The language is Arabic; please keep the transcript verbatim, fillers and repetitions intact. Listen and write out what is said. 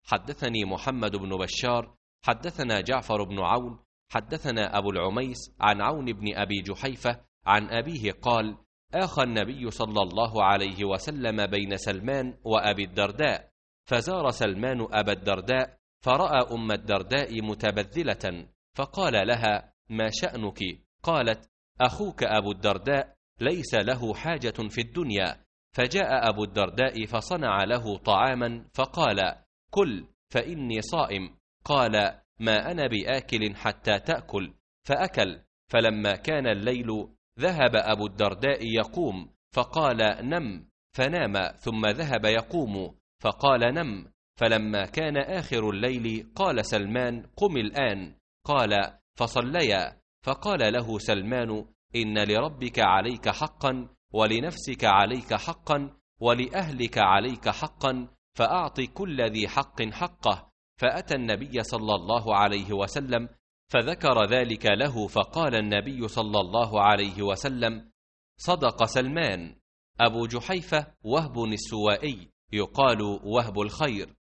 حدثني محمد بن بشار حدثنا جعفر بن عون حدثنا أبو العميس عن عون بن أبي جحيفة عن أبيه قال: آخى النبي صلى الله عليه وسلم بين سلمان وأبي الدرداء، فزار سلمان أبا الدرداء فرأى أم الدرداء متبذلة، فقال لها: ما شأنك؟ قالت: أخوك أبو الدرداء ليس له حاجة في الدنيا. فجاء أبو الدرداء فصنع له طعاما فقال: كل فإني صائم. قال: ما أنا بآكل حتى تأكل. فأكل. فلما كان الليل ذهب أبو الدرداء يقوم، فقال: نم. فنام، ثم ذهب يقوم، فقال: نم. فلما كان آخر الليل قال سلمان: قم الآن. قال: فصليا. فقال له سلمان: إن لربك عليك حقا، ولنفسك عليك حقا، ولأهلك عليك حقا، فأعط كل ذي حق حقه. فأتى النبي صلى الله عليه وسلم فذكر ذلك له، فقال النبي صلى الله عليه وسلم: صدق سلمان. أبو جحيفة وهب السوائي، يقال وهب الخير،